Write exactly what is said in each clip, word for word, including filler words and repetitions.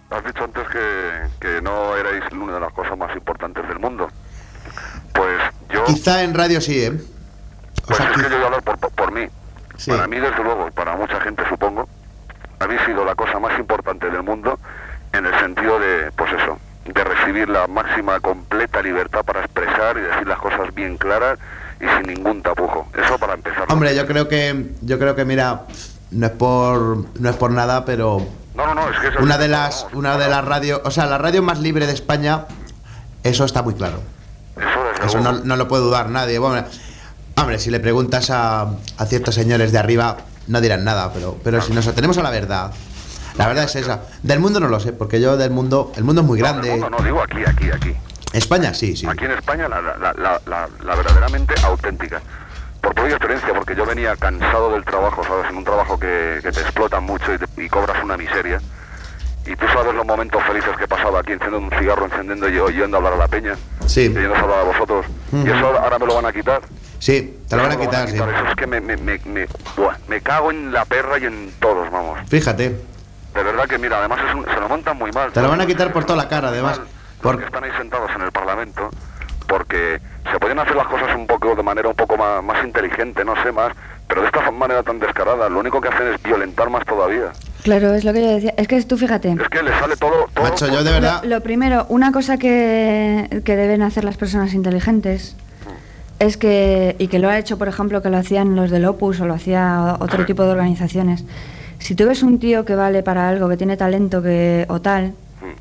has dicho antes que, que no erais una de las cosas más importantes del mundo. Pues yo... Quizá en radio sí, ¿eh? O Pues sea, es que quizá... yo voy a hablar por, por, por mí. Sí. Para mí, desde luego, y para mucha gente, supongo, habéis sido la cosa más importante del mundo en el sentido de, pues eso, de recibir la máxima completa libertad para expresar y decir las cosas bien claras y sin ningún tapujo. Eso para empezar. Hombre, yo creo que, yo creo que mira, no es por, no es por nada, pero No, no, no, es que eso una es- de las, vamos, una de las radios, o sea, la radio más libre de España, eso está muy claro. Eso, desde Eso luego. no, no lo puede dudar nadie. Bueno, hombre, si le preguntas a, a ciertos señores de arriba, no dirán nada, pero, pero si nos atenemos a la verdad, la verdad es esa. Del mundo no lo sé, porque yo del mundo, el mundo es muy No, grande. del mundo no, digo aquí, aquí, aquí. España, sí, sí. Aquí en España la, la, la, la, la verdaderamente auténtica. Por propia experiencia, porque yo venía cansado del trabajo, ¿sabes? En un trabajo que, que te explotan mucho y, te- y cobras una miseria. Y tú sabes los momentos felices que he pasado aquí encendiendo un cigarro, encendiendo y oyendo hablar a la peña. Sí. Y oyendo hablar a vosotros. Ujú. Y eso ahora me lo van a quitar. Sí, te lo van a Eso me quitar, sí. Eso es que me, me, me, me, buah, me cago en la perra y en todos, vamos. Fíjate, De verdad que, mira, además es un- se lo montan muy mal. te lo van a quitar por toda la cara, Muy además. mal, Por... Porque están ahí sentados en el Parlamento, porque se podían hacer las cosas un poco de manera un poco más, más inteligente, no sé, más, pero de esta manera tan descarada, lo único que hacen es violentar más todavía. Claro, es lo que yo decía. Es que tú fíjate. Es que les sale todo... todo Macho, yo de Lo, verdad... lo primero, una cosa que, que deben hacer las personas inteligentes es que, y que lo ha hecho, por ejemplo, que lo hacían los del Opus o lo hacía otro tipo de organizaciones. Si tú ves un tío que vale para algo, que tiene talento que o tal,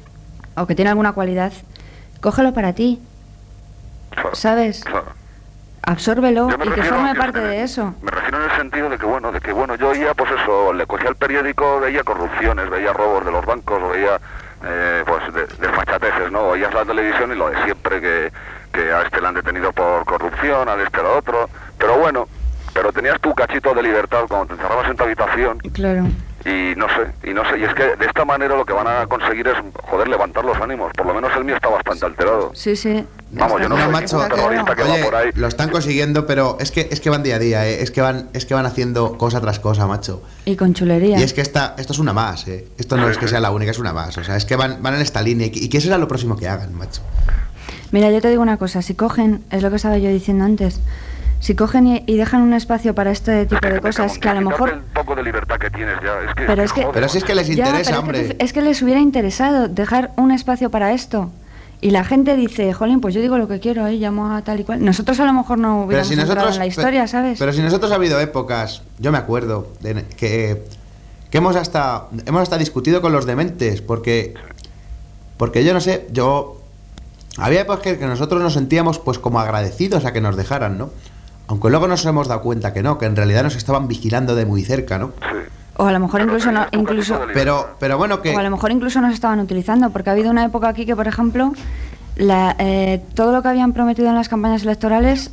o que tiene alguna cualidad, cógelo para ti, Claro, ¿sabes? claro. Absórbelo Yo me y que refiero forme a que- parte de eso. Me refiero en el sentido de que, bueno, de que, bueno, yo oía, pues eso, le cogía el periódico, veía corrupciones, veía robos de los bancos, veía, eh, pues, de, desfachateces, ¿no? Oías la televisión y lo de siempre, que, que a este le han detenido por corrupción, a este a otro, pero bueno, pero tenías tu cachito de libertad cuando te encerrabas en tu habitación Claro. y no sé, y no sé, y es que de esta manera lo que van a conseguir es, joder, levantar los ánimos, por lo menos el mío está bastante alterado. Sí, sí. Vamos, yo no No, soy macho, ningún terrorista que oye, va por ahí. lo están consiguiendo, pero es que es que van día a día, ¿eh? es que van es que van haciendo cosa tras cosa, macho. Y con chulería. Y es que esta, esto es una más, ¿eh? Esto no Sí, es que sí. sea la única, es una más. O sea, es que van, van en esta línea y que, y que eso será lo próximo que hagan, macho. Mira, yo te digo una cosa, si cogen, es lo que estaba yo diciendo antes, si cogen y, y dejan un espacio para este tipo de cosas, que a lo mejor... el poco de libertad que tienes ya, es que... Pero es que- joder, Pero si es que les Ya, interesa, pero es que hombre. tú- es que les hubiera interesado dejar un espacio para esto. Y la gente dice, jolín, pues yo digo lo que quiero, ¿eh? Llamo a tal y cual.Nosotros a lo mejor no Pero hubiéramos si entrado nosotros, en la historia, pe- ¿sabes? Pero si nosotros ha habido épocas, yo me acuerdo, de, que, que hemos hasta hemos hasta discutido con los dementes, porque porque yo no sé, yo había épocas que, que nosotros nos sentíamos pues como agradecidos a que nos dejaran, ¿no? Aunque luego nos hemos dado cuenta que no, que en realidad nos estaban vigilando de muy cerca, ¿no? Sí. O a lo mejor Pero incluso no, tenías tu incluso cachito de Pero pero bueno que o a lo mejor incluso nos estaban utilizando, porque ha habido una época aquí que, por ejemplo, la, eh, todo lo que habían prometido en las campañas electorales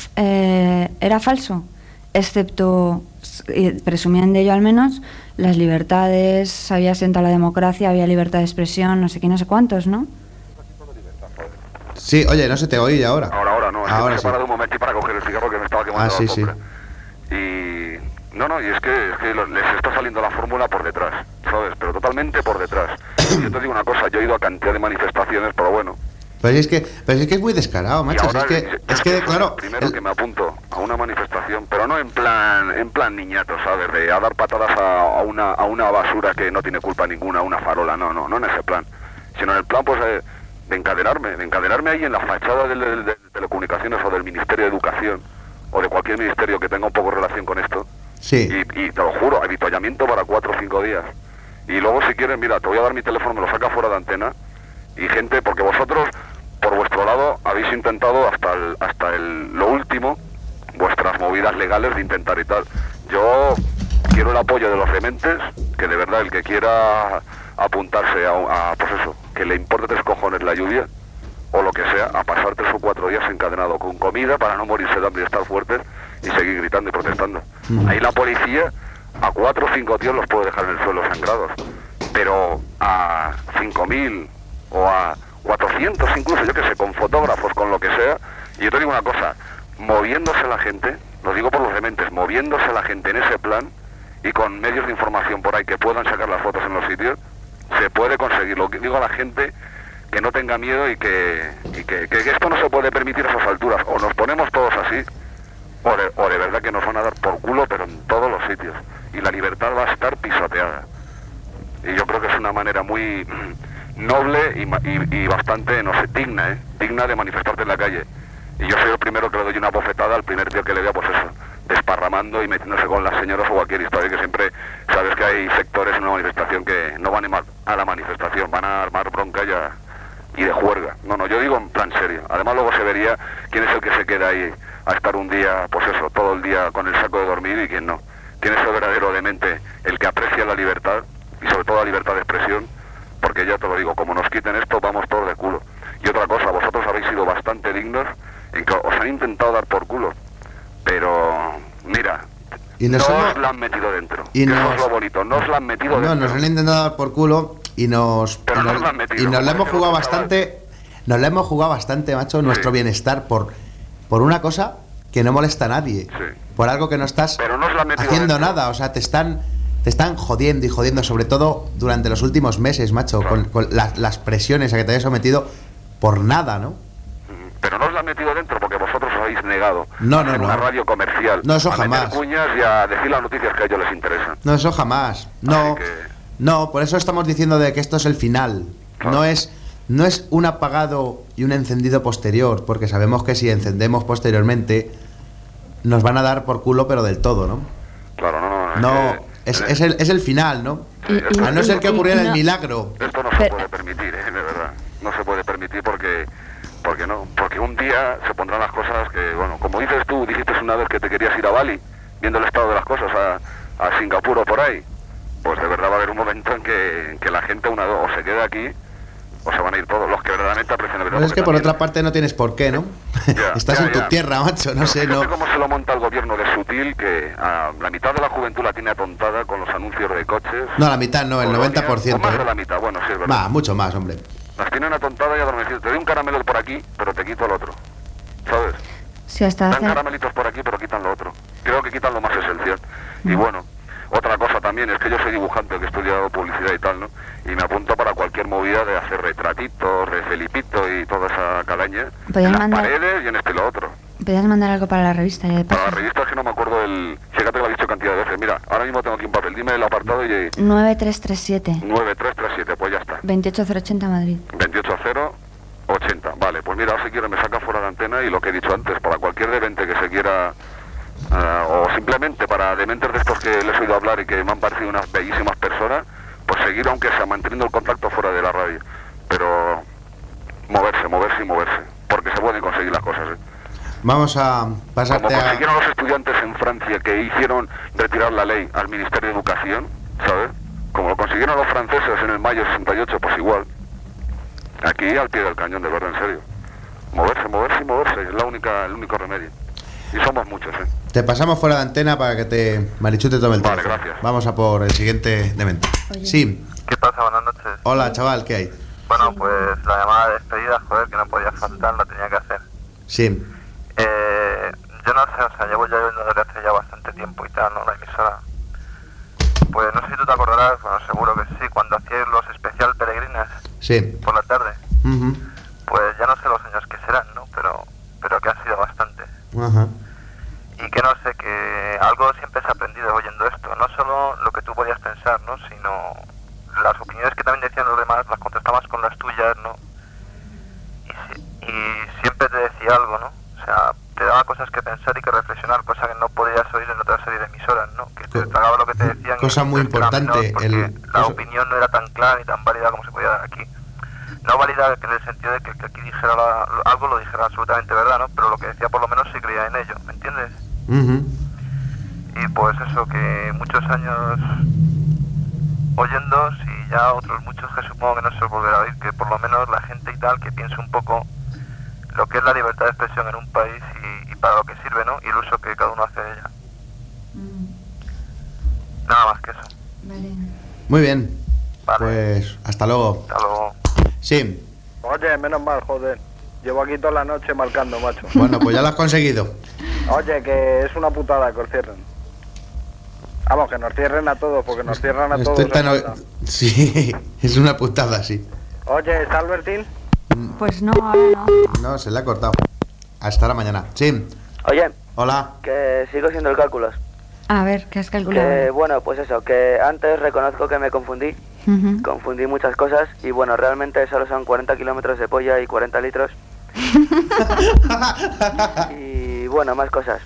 eh, era falso, excepto, y presumían de ello al menos, las libertades, se había sentado la democracia, había libertad de expresión, no sé qué, no sé cuántos, ¿no? sí, oye, no se te oye ahora. Ahora, ahora no, es que Ahora me he sí. parado un momento para coger el cigarro que me estaba quemando Ah, sí, la sí. sombra. Y... No, no, y es que, es que lo- les está saliendo la fórmula por detrás, ¿sabes? Pero totalmente por detrás. Yo te digo una cosa, yo he ido a cantidad de manifestaciones, pero bueno. Pero si es que pero si es que es muy descarado, Y macho, si ahora es que yo- es yo que soy claro, el primero el- que me apunto a una manifestación, pero no en plan en plan niñato, ¿sabes? De a dar patadas a, a una a una basura que no tiene culpa ninguna, a una farola, no, no, no en ese plan, sino en el plan pues eh, de encadenarme, de encadenarme ahí en la fachada del, del- de telecomunicaciones o del Ministerio de Educación o de cualquier ministerio que tenga un poco relación con esto. sí. Y, y te lo juro, avituallamiento para cuatro o cinco días. Y luego si quieres, mira, te voy a dar mi teléfono, me lo saca fuera de antena. Y gente, porque vosotros, por vuestro lado, habéis intentado hasta el, hasta el, lo último, vuestras movidas legales de intentar y tal. Yo quiero el apoyo de los dementes, que de verdad el que quiera apuntarse a, a pues eso, que le importe tres cojones la lluvia, o lo que sea, a pasar tres o cuatro días encadenado con comida para no morirse de hambre y estar fuertes y seguir gritando y protestando. Mm. Ahí la policía a cuatro o cinco tíos los puede dejar en el suelo sangrados, pero a cinco mil o a cuatrocientos incluso, yo que sé, con fotógrafos, con lo que sea, y yo te digo una cosa, moviéndose la gente, lo digo por los dementes, moviéndose la gente en ese plan y con medios de información por ahí que puedan sacar las fotos en los sitios, se puede conseguir. Lo que digo a la gente, que no tenga miedo y que, y que, que esto no se puede permitir a esas alturas. O nos ponemos todos así, o de, o de verdad que nos van a dar por culo, pero en todos los sitios. Y la libertad va a estar pisoteada. Y yo creo que es una manera muy noble y, y, y bastante, no sé, digna, ¿eh? Digna de manifestarte en la calle. Y yo soy el primero que le doy una bofetada al primer tío que le vea, pues eso, desparramando y metiéndose con las señoras o cualquier historia, que siempre sabes que hay sectores en una manifestación que no van a la manifestación, van a armar bronca y, a, y de juerga. No, no, yo digo en plan serio. Además luego se vería quién es el que se queda ahí a estar un día, pues eso, todo el día con el saco de dormir y quién no. Quién es el verdadero demente, el que aprecia la libertad y sobre todo la libertad de expresión, porque ya te lo digo, como nos quiten esto vamos todos de culo. Y otra cosa, vosotros habéis sido bastante dignos en que os han intentado dar por culo, pero mira, y no somos... os la han metido dentro, y que nos... eso es lo bonito, no os la han metido no, dentro. Nos han intentado dar por culo y nos, pero y no nos, la han metido, y nos la hemos jugado no bastante, nos la hemos jugado bastante, macho, nuestro sí. bienestar por, por una cosa que no molesta a nadie, sí. por algo que no estás pero no os la han metido haciendo dentro. nada, o sea, te están... Te están jodiendo y jodiendo, sobre todo durante los últimos meses, macho, claro. con, con la, las presiones a que te hayas sometido por nada, ¿no? Pero no os la han metido dentro porque vosotros os habéis negado no, a no, hacer no. una radio comercial, no, eso a jamás. meter cuñas y a decir las noticias que a ellos les interesan. No, eso jamás. No, que... no, por eso estamos diciendo de que esto es el final. Claro. No es, no es un apagado y un encendido posterior, porque sabemos que si encendemos posteriormente nos van a dar por culo, pero del todo, ¿no? Claro, no, no. No. Es que... Es, es, el, es el final, ¿no? Sí, y, a no ser que ocurriera no, el milagro. Esto no se puede permitir, ¿eh? De verdad. No se puede permitir porque, porque no, porque un día se pondrán las cosas que, bueno, como dices tú, dijiste una vez que te querías ir a Bali, viendo el estado de las cosas, a, a Singapur o por ahí. Pues de verdad va a haber un momento en que, en que la gente una o se quede aquí o se van a ir todos, los que verdaderamente aprecian el verano. Es que por otra parte no tienes por qué, ¿no? Ya, Estás ya, en tu ya. tierra, macho, no Pero sé, fíjate no. cómo se lo monta el gobierno de sutil, que a la mitad de la juventud la tiene atontada con los anuncios de coches. No, la mitad no, el noventa por ciento. O más ¿eh? de la mitad, bueno, sí es verdad. Va, mucho más, hombre. Las tienen atontadas y adormecidas. Te doy un caramelo por aquí, pero te quito el otro. ¿Sabes? Sí, hasta Dan hace... caramelitos por aquí, pero quitan lo otro. Creo que quitan lo más esencial. Mm. Y bueno, otra cosa también es que yo soy dibujante, que he estudiado publicidad y tal, ¿no? Y me apunto para cualquier movida de hacer retratitos, de Felipito y toda esa calaña. En las mandar... paredes y en este y lo otro. ¿Podrías mandar algo para la revista? Ya de para la revista es que no me acuerdo el... Fíjate que lo he dicho cantidad de veces. Mira, ahora mismo tengo aquí un papel. Dime el apartado y... nueve tres tres siete. nueve tres tres siete, pues ya está. veintiocho cero ochenta Madrid. veintiocho cero ochenta, vale. Pues mira, si quiere me saca fuera de antena y lo que he dicho antes, para cualquier demente que se quiera... Uh, o simplemente para dementes de estos que les he oído hablar y que me han parecido unas bellísimas personas, pues seguir aunque sea manteniendo el contacto fuera de la radio. Pero moverse, moverse y moverse. Porque se pueden conseguir las cosas, ¿eh? Vamos a pasarte Como a... consiguieron los estudiantes en Francia que hicieron retirar la ley al Ministerio de Educación, ¿sabes? Como lo consiguieron los franceses en el mayo sesenta y ocho, pues igual. Aquí al pie del cañón, de verdad, en serio. Moverse, moverse y moverse, es la única, el único remedio. Y somos muchos, ¿eh? Te pasamos fuera de antena para que te Marichu te tome el vale, teléfono. Gracias. Vamos a por el siguiente demente. Oye. Sí. ¿Qué pasa? Buenas noches. Hola, chaval, ¿qué hay? Bueno, pues la llamada de despedida, joder, que no podía faltar, la tenía que hacer. Sí. Eh, yo no sé, o sea, llevo ya yendo desde hace ya bastante tiempo y tal, ¿no? La emisora. Pues no sé si tú te acordarás, bueno, seguro que sí, cuando hacíais los especial peregrinas. Sí. Por la tarde. Uh-huh. Pues ya no sé los años que serán, ¿no? Pero, pero que han sido bastante. Ajá. Y que no sé, que algo siempre se ha aprendido oyendo esto. No solo lo que tú podías pensar, ¿no? Sino las opiniones que también decían los demás, las contestabas con las tuyas, ¿no? Y, si, y siempre te decía algo, ¿no? O sea, te daba cosas que pensar y que reflexionar, cosa que no podías oír en otra serie de emisoras, ¿no? Que te tragaba lo que te decían. Cosa muy importante. Porque el... la opinión no era tan clara ni tan válida como se podía dar aquí. No válida en el sentido de que el que aquí dijera la, algo lo dijera absolutamente verdad, ¿no? Pero lo que decía por lo menos sí creía en ello, ¿me entiendes? Uh-huh. Y pues eso, que muchos años oyendo, y ya otros muchos que supongo que no se os volverá a oír, que por lo menos la gente y tal que piense un poco lo que es la libertad de expresión en un país y, y para lo que sirve, ¿no? Y el uso que cada uno hace de ella. Mm. Nada más que eso. Vale. Muy bien. Vale. Pues hasta luego. Hasta luego. Sí. Oye, menos mal, joder. Llevo aquí toda la noche marcando, macho. Bueno, pues ya lo has conseguido. Oye, que es una putada que os cierren. Vamos, que nos cierren a todos, porque nos cierran a todos. Estoy tan... o- Sí, es una putada, sí. Oye, ¿está Albertín? Pues no, ahora no. No, se le ha cortado. Hasta la mañana. Sí. Oye, Hola. que sigo siendo el cálculos. A ver, ¿qué has calculado? Que bueno, pues eso, que antes reconozco que me confundí. Ujú. Confundí muchas cosas y bueno, realmente solo son cuarenta kilómetros de polla y cuarenta litros. Y bueno, más cosas.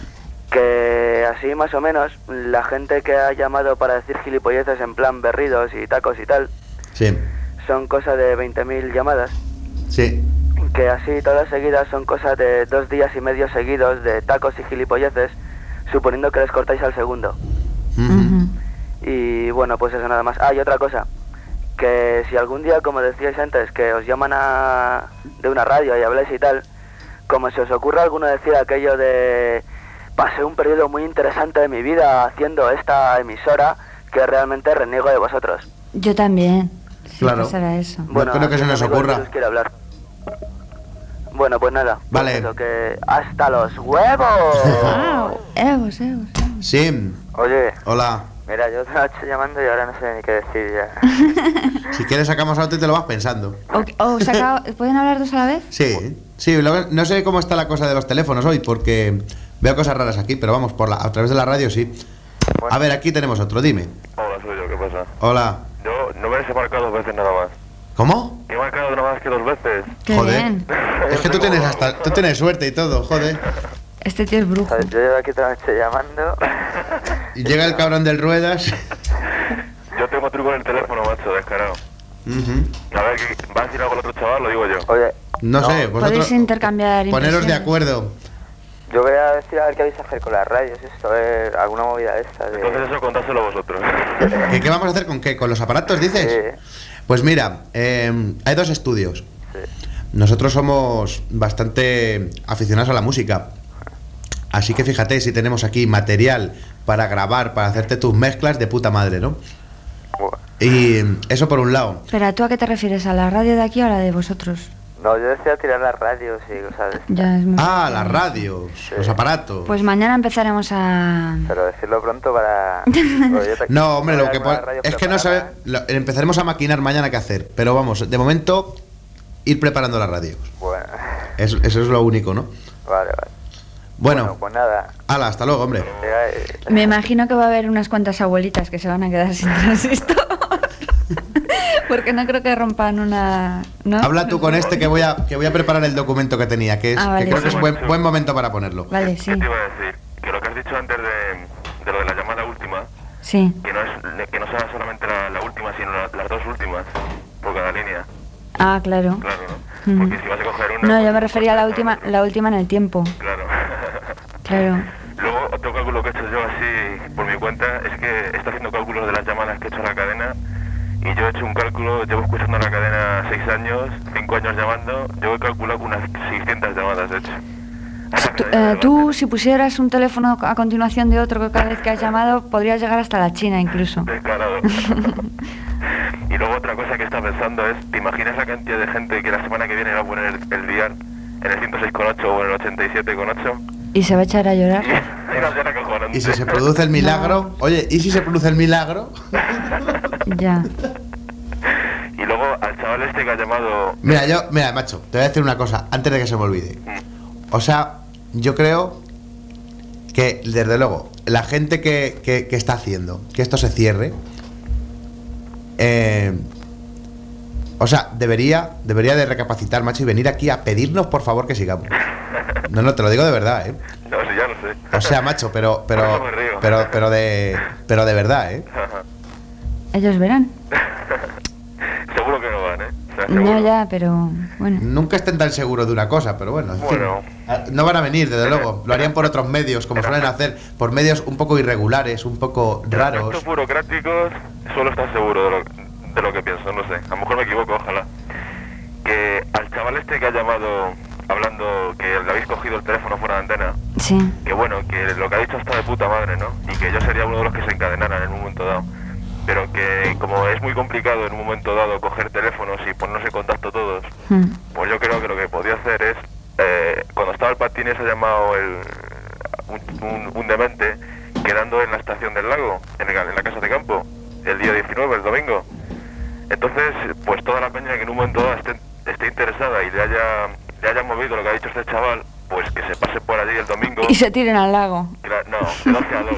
Que así más o menos, la gente que ha llamado para decir gilipolleces en plan berridos y tacos y tal, Sí, son cosa de veinte mil llamadas. sí. Que así todas seguidas son cosas de dos días y medio seguidos de tacos y gilipolleces, suponiendo que les cortáis al segundo. Ujú. Ujú. Y bueno, pues eso nada más. Ah, y otra cosa, que si algún día, como decíais antes, que os llaman a de una radio y habláis y tal, como se os ocurra alguno decir aquello de pasé un periodo muy interesante de mi vida haciendo esta emisora, que realmente reniego de vosotros. Yo también. Si Claro. pasara eso. No creo que se nos amigo, ocurra. el que os quiere hablar. Bueno, pues nada. pues Vale. eso, que hasta los huevos. Wow. Evos, evos, evos. Sí. Oye, Hola. mira, yo te la estoy llamando y ahora no sé ni qué decir ya. Si quieres sacamos algo y te lo vas pensando. O, o se acaba- ¿Pueden hablar dos a la vez? Sí. Sí, lo- no sé cómo está la cosa de los teléfonos hoy, porque veo cosas raras aquí, pero vamos, por la, a través de la radio sí. Bueno. A ver, aquí tenemos otro, dime. Hola, soy yo, ¿qué pasa? Hola. Yo no me he marcado dos veces nada más. ¿Cómo? He marcado nada más que dos veces. Qué Joder. bien. Es que tú tienes hasta, tú tienes suerte y todo, joder. Este tío es brujo. ¿Sabes? Yo llevo aquí toda la noche llamando. Y llega el cabrón del ruedas. Yo tengo truco en el teléfono, macho, descarado. Ujú. A ver, ¿qué- ¿va a decir algo el otro chaval? Lo digo yo. Oye, No, No, sé, vosotros Podéis intercambiar poneros de impresiones. acuerdo. yo voy a decir a ver qué vais a hacer con las radios, esto es alguna movida de esta. De... Entonces eso contáselo vosotros. ¿Qué, qué vamos a hacer con qué? ¿Con los aparatos, dices? Sí, Pues mira, eh, hay dos estudios. sí. Nosotros somos bastante aficionados a la música. Así que fíjate si tenemos aquí material para grabar, para hacerte tus mezclas de puta madre, ¿no? Buah. Y eso por un lado. Pero ¿tú a qué te refieres? ¿A la radio de aquí o a la de vosotros? No, yo decía tirar las radios y cosas de estas. Ya es muy Ah, complicado. las radios, los aparatos. Pues mañana empezaremos a... Pero decirlo pronto para... Bueno, yo te- No, hombre, voy lo a que con las po- radios es que no preparadas. sabe, lo- empezaremos a maquinar mañana qué hacer, pero vamos, de momento ir preparando las radios. Bueno, Es- eso es lo único, ¿no? vale, vale. Bueno, pues nada. hala, hasta luego, hombre. Eh, Me imagino que va a haber unas cuantas abuelitas que se van a quedar sin transistor. Porque no creo que rompan una... ¿no? Habla tú con este que voy a que voy a preparar el documento que tenía, que es Ah, vale, que creo que sí. es buen, buen momento para ponerlo. Vale, sí. ¿Qué te iba a decir? Que lo que has dicho antes de, de lo de la llamada última, Sí. que no es que no sea solamente la, la última, sino la- las dos últimas por cada línea. Ah, claro. Claro, ¿no? Mm. Porque si vas a coger una... No, pues, yo me refería a la última, otra. la última en el tiempo. Claro. Claro. Luego, otro cálculo que he hecho yo así por mi cuenta es que está haciendo cálculos de las llamadas que he hecho a la cadena y yo he hecho un cálculo, llevo escuchando la cadena seis años, cinco años llamando, yo he calculado que unas seiscientas llamadas he hecho. Tú, eh, tú, si pusieras un teléfono a continuación de otro cada vez que has llamado, podrías llegar hasta la China incluso. Descarado. Y luego otra cosa que estaba pensando es, ¿te imaginas la cantidad de gente que la semana que viene va a poner el, el dial en el ciento seis coma ocho o en el ochenta y siete coma ocho? Y se va a echar a llorar. Y, y no será acojonante. Y si se produce el milagro, oye, ¿y si se produce el milagro? Ya. Y luego al chaval este que ha llamado... Mira, yo, mira, macho, te voy a decir una cosa antes de que se me olvide. O sea, yo creo que, desde luego, la gente que, que, que está haciendo que esto se cierre, eh, o sea, debería, debería de recapacitar, macho, y venir aquí a pedirnos, por favor, que sigamos. No, no, te lo digo de verdad, ¿eh? No, si ya lo sé. O sea, macho, pero, Por pero, eso me río. pero, pero de, pero de verdad, ¿eh? Ellos verán. Seguro que no van, ¿eh? O sea, seguro. No, ya, pero bueno. Nunca estén tan seguros de una cosa, pero bueno, en fin. Bueno. Ah, no van a venir, desde luego. Lo harían por otros medios, como suelen hacer, por medios un poco irregulares, un poco En raros. aspectos burocráticos suelo estar seguro de lo, de lo que pienso, no sé. A lo mejor me equivoco, ojalá. Que al chaval este que ha llamado hablando que le habéis cogido el teléfono fuera de antena, Sí. que bueno, que lo que ha dicho está de puta madre, ¿no? Y que yo sería uno de los que se encadenaran en un momento dado. Pero que como es muy complicado en un momento dado coger teléfonos y ponernos en contacto todos, Mm. pues yo creo que lo que podía hacer es, eh, cuando estaba el patín ese ha llamado el, un, un, un demente, quedando en la estación del lago, en, el, en la casa de campo, el día diecinueve, el domingo. Entonces, pues toda la peña que en un momento dado esté, esté interesada y le haya, le haya movido lo que ha dicho este chaval, pues que se pase por allí el domingo. Y se tiren al lago. No, de doce a dos.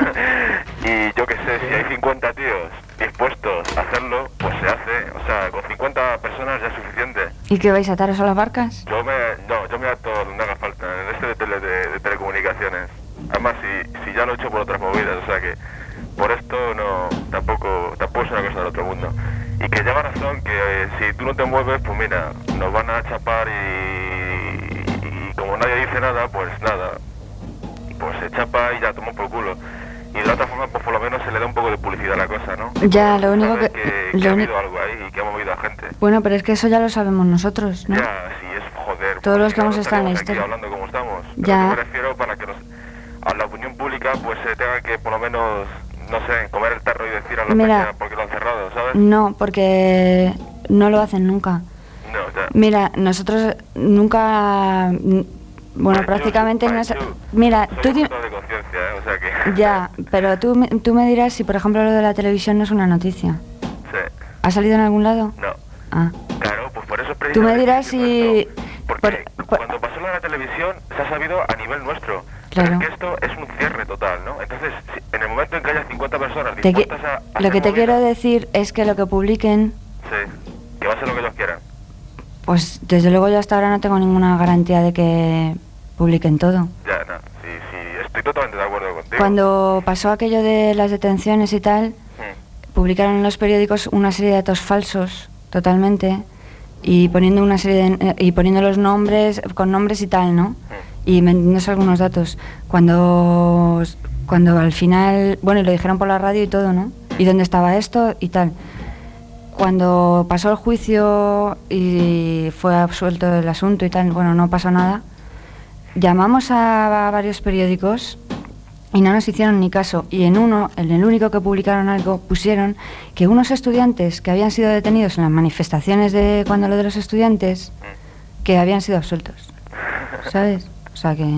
Y yo que sé, si hay cincuenta tíos dispuestos a hacerlo, pues se hace. O sea, con cincuenta personas ya es suficiente. ¿Y qué vais a ataros a las barcas? Yo me, no, yo me ato donde haga falta, en este de, tele, de, de telecomunicaciones. Además, si, si ya lo he hecho por otras movidas, o sea que por esto no, tampoco, tampoco es una cosa del otro mundo. Y que lleva razón que eh, si tú no te mueves, pues mira, nos van a chapar y, y como nadie dice nada, pues nada, pues se chapa y ya tomó por culo. Y de la otra forma, pues por lo menos se le da un poco de publicidad a la cosa, ¿no? Ya, lo único que... que, que lo ha uni- habido algo ahí y que ha movido a gente. Bueno, pero es que eso ya lo sabemos nosotros, ¿no? Ya, sí, es joder. Todos pues, los si que no, hemos no estado en la estaríamos aquí historia. hablando como estamos. Pero Ya. yo me refiero para que nos, a la opinión pública pues se tenga que por lo menos, no sé, comer el tarro y decir a la Mira. peña porque lo han cerrado, ¿sabes? No, porque no lo hacen nunca. No, ya. Mira, nosotros nunca... Bueno, Ay, prácticamente yo, no ay, sé... yo Mira, soy tú... un di- poquito de conciencia, ¿eh? O sea que... Ya, pero tú, me- tú me dirás si, por ejemplo, lo de la televisión no es una noticia. Sí. ¿Ha salido en algún lado? No. Ah. Claro, pues por eso es Tú me precisamente dirás que digo si... esto. Porque por- por- cuando pasó lo de la televisión se ha sabido a nivel nuestro. Claro. Pero es que esto es un cierre total, ¿no? Entonces, si- en el momento en que haya cincuenta personas te qui- dispuestas a, a lo hacer que te movida, quiero decir es que lo que publiquen, sí, que va a ser lo que ellos quieran. pues desde luego yo hasta ahora no tengo ninguna garantía de que publiquen todo. Ya, no, sí, sí, estoy totalmente de acuerdo contigo. Cuando pasó aquello de las detenciones y tal, Mm, publicaron en los periódicos una serie de datos falsos, totalmente, y poniendo una serie de, eh, y poniendo los nombres, con nombres y tal, ¿no? mm. Y vendiéndose algunos datos. Cuando, cuando al final, bueno, y lo dijeron por la radio y todo, ¿no? Y dónde estaba esto y tal. Cuando pasó el juicio y fue absuelto el asunto y tal, bueno, no pasó nada, llamamos a, a varios periódicos y no nos hicieron ni caso. Y en uno, en el único que publicaron algo, pusieron que unos estudiantes que habían sido detenidos en las manifestaciones de cuando lo de los estudiantes, que habían sido absueltos. ¿Sabes? O sea que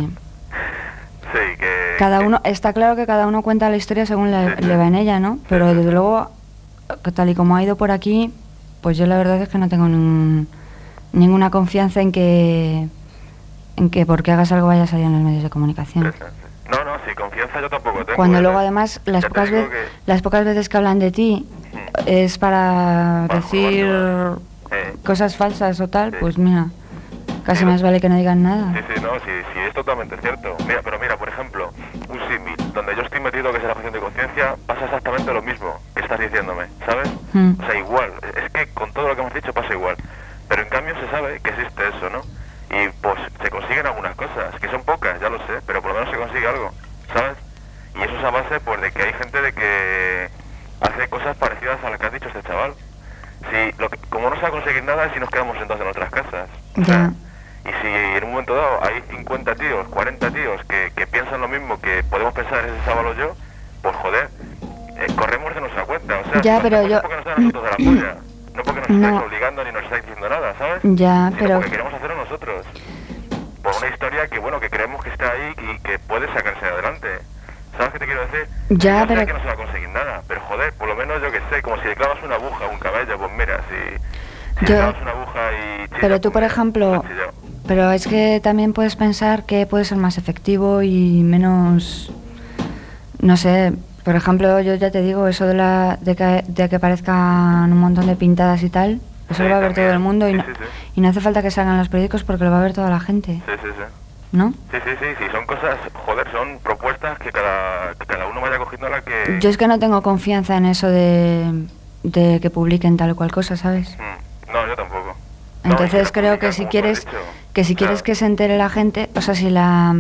Sí, que... cada que- uno, está claro que cada uno cuenta la historia según le, Sí, sí. le va en ella, ¿no? Pero desde luego, que tal y como ha ido por aquí, pues yo la verdad es que no tengo ningún- ninguna confianza en que en que porque hagas algo vaya a salir en los medios de comunicación. sí, sí. No, no, sí, confianza yo tampoco tengo. Cuando ¿eh? luego además las Ya te pocas, digo ve- que- las pocas veces que hablan de ti es para Para decir jugar, Eh, cosas falsas o tal, Sí. pues mira, casi Sí, más vale que no digan nada. Sí, sí, no, sí, sí, es totalmente cierto. Mira, pero mira, por ejemplo, un símil, donde yo estoy metido, que es la cuestión de conciencia, pasa exactamente lo mismo que estás diciéndome, ¿sabes? Mm. O sea, igual, es que con todo lo que hemos dicho pasa igual. Pero en cambio se sabe que existe eso, ¿no? Y pues se consiguen algunas cosas, que son pocas, ya lo sé, pero por lo menos se consigue algo, ¿sabes? Y eso es a base, pues, de que hay gente de que hace cosas parecidas a las que has dicho este chaval. Si, lo que, como no se va a conseguir nada, si nos quedamos sentados en nuestras casas. O sea, Ya. y si en un momento dado hay cincuenta tíos, cuarenta tíos que, que piensan lo mismo que podemos pensar ese chaval o yo, pues joder, eh, corremos de nuestra cuenta. O sea, Ya, no pero hacemos yo- porque nos dan a nosotros de la polla. No porque nos No. estáis obligando ni nos estáis diciendo nada, ¿sabes? Ya, Sino pero- porque queremos hacerlo nosotros. Por una historia que, bueno, que creemos que está ahí y que puede sacarse adelante. ¿Sabes qué te quiero decir? Ya, Yo sé pero- que no se va a conseguir nada, pero joder, por lo menos yo que sé, como si le clavas una aguja a un caballo, pues mira, si, si Yo- le clavas una aguja y chilla, Pero tú, pues por mira, ejemplo, ha chillado. pero es que también puedes pensar que puede ser más efectivo y menos, no sé, por ejemplo, yo ya te digo, eso de, la, de, que, de que aparezcan un montón de pintadas y tal, eso Sí, lo va a ver también. todo el mundo y Sí, no, sí, sí. y no hace falta que salgan los periódicos porque lo va a ver toda la gente, Sí, sí, sí. ¿no? Sí, sí, sí, sí, son cosas, joder, son propuestas que cada, que cada uno vaya cogiendo la que... Yo es que no tengo confianza en eso de, de que publiquen tal o cual cosa, ¿sabes? Mm, No, yo tampoco. No, Entonces y que la creo que publican, si como tú quieres has dicho. que si O sea, quieres que se entere la gente, o sea, si la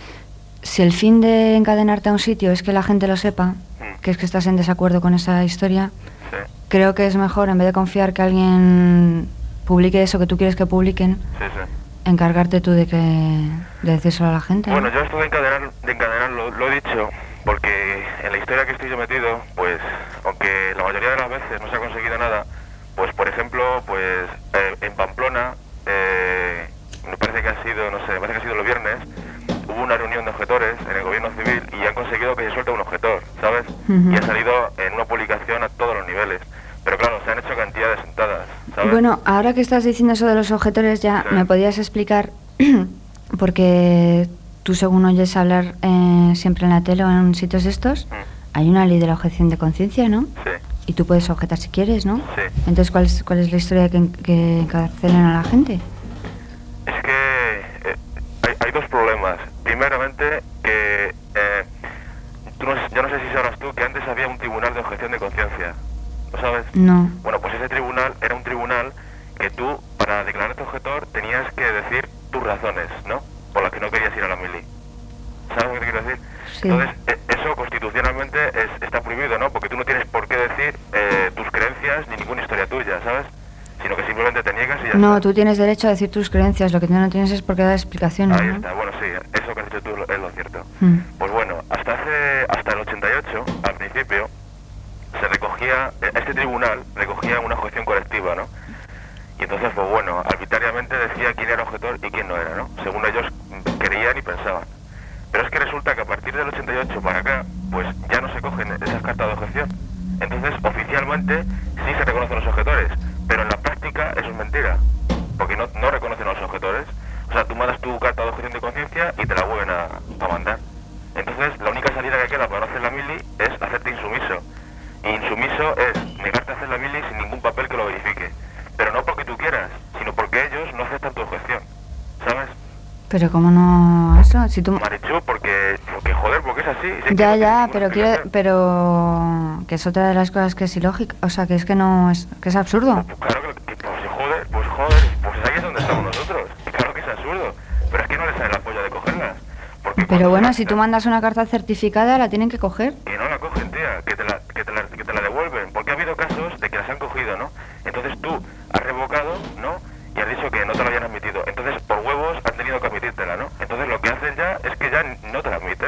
si el fin de encadenarte a un sitio es que la gente lo sepa, Mm. que es que estás en desacuerdo con esa historia, Sí, creo que es mejor en vez de confiar que alguien publique eso que tú quieres que publiquen, sí, sí. encargarte tú de que de decírselo a la gente. ¿no? Bueno, yo esto de encadenar, de encadenar lo, lo he dicho porque en la historia que estoy yo metido, pues, aunque la mayoría de las veces no se ha conseguido nada, pues, por ejemplo, pues, eh, en Pamplona, eh, me parece que ha sido, no sé, me parece que ha sido los viernes, hubo una reunión de objetores en el gobierno civil y han conseguido conseguido que se suelte un objetor, ¿sabes? Ujú. Y ha salido en una publicación a todos los niveles. Pero claro, se han hecho cantidad de sentadas, ¿sabes? Bueno, ahora que estás diciendo eso de los objetores, ya Sí. me podías explicar, porque tú según oyes hablar eh, siempre en la tele o en sitios estos, Mm, hay una ley de la objeción de conciencia, ¿no? sí, Y tú puedes objetar si quieres, ¿no? sí. Entonces, ¿cuál es, cuál es la historia de que, en- que encarcelen a la gente? Es que eh, hay, hay dos problemas. Primeramente, que eh, tú no, yo no sé si sabrás tú que antes había un tribunal de objeción de conciencia. ¿Lo sabes? No. Bueno, pues ese tribunal era un tribunal que tú, para declararte objetor, tenías que decir tus razones, ¿no? Por las que no querías ir a la mili. ¿Sabes lo que te quiero decir? Sí. Entonces, e- eso constitucionalmente es, está prohibido, ¿no? Porque tú no tienes por qué decir eh, tus creencias ni ninguna historia tuya, ¿sabes? Sino que simplemente te niegas y ya No, está. tú tienes derecho a decir tus creencias, lo que tú no tienes es por qué dar explicaciones, Ahí ¿no? está, bueno, sí, eso que has dicho tú es lo cierto. Mm. Pues bueno, hasta hace, hasta el ochenta y ocho, al principio, se recogía, este tribunal recogía una objeción colectiva, ¿no? Y entonces, pues bueno, arbitrariamente decía quién era objetor y quién no era, ¿no? Según ellos creían y pensaban. Pero es que resulta que a partir del ochenta y ocho para acá, pues ya no se cogen esas cartas de objeción. Entonces, oficialmente sí se reconocen los objetores, pero en la práctica eso es mentira, porque no, no reconocen a los objetores. O sea, tú mandas tu carta de objeción de conciencia y te la vuelven a, a mandar. Entonces, la única salida que queda para no hacer la mili es hacerte insumiso. Y insumiso es negarte a hacer la mili sin ningún papel que lo verifique. Pero no porque tú quieras, sino porque ellos no aceptan tu objeción. ¿Sabes? Pero ¿cómo no eso? Si tú... Marichu, porque, porque joder, porque es así. Si es que Ya, no tiene ya, ninguna pero quiero, explicación. pero que es otra de las cosas que es ilógica, o sea, que es que no es, que es absurdo. Pues claro que, que- pues joder, pues joder, pues ahí es donde estamos nosotros. Y claro que es absurdo, pero es que no les sale la polla de cogerlas. Porque Pero cuando bueno, se- si tú mandas una carta certificada, la tienen que coger. que no la cogen, tía, que te la, que te la, que te la devuelven, porque ha habido casos de que las han cogido, ¿no? Entonces tú has revocado, ¿no? Y has dicho que no te la habían admitido. Entonces, por huevos, han tenido que admitírtela, ¿no? Entonces lo que hacen ya es que ya no te la admiten.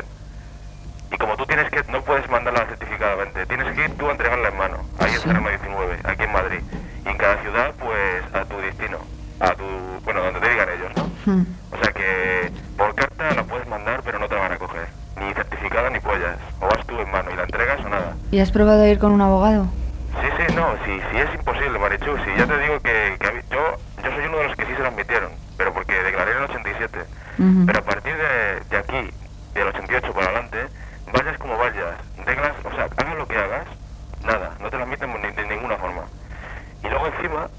Y como tú tienes que, no puedes mandarla certificadamente, tienes que ir tú a entregarla en mano, ahí en Sí. Cerrama diecinueve, aquí en Madrid. Y en cada ciudad, pues, a tu destino, a tu, bueno, donde te digan ellos, ¿no? Hmm. O sea que por carta la puedes mandar, pero no te la van a coger. Ni certificada ni pollas. O vas tú en mano y la entregas o nada. ¿Y has probado ir con un abogado? Sí, sí, no, sí, sí es imposible, Marichu. Sí, ya te digo que, que habi- yo, yo soy uno de los que sí se la admitieron, pero porque declaré en el ochenta y siete. Ujú. Pero a partir de, de aquí, del ochenta y ocho para adelante, vayas como vayas, reglas, o sea, hagas lo que hagas, nada, no te la admiten ni- de ninguna forma. Y luego encima